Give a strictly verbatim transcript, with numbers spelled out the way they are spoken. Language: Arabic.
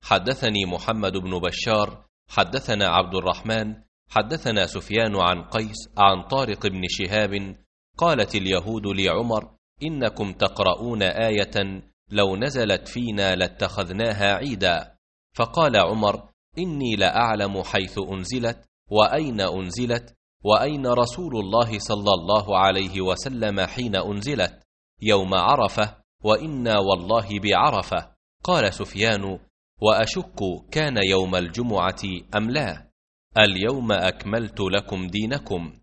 حدثني محمد بن بشار حدثنا عبد الرحمن حدثنا سفيان عن قيس عن طارق بن شهاب قالت اليهود لعمر: إنكم تقرؤون آية لو نزلت فينا لاتخذناها عيدا. فقال عمر: إني لأعلم حيث أنزلت وأين أنزلت وأين رسول الله صلى الله عليه وسلم حين أنزلت، يوم عرفة، وإنا والله بعرفة. قال سفيان: وأشك كان يوم الجمعة أم لا؟ اليوم أكملت لكم دينكم.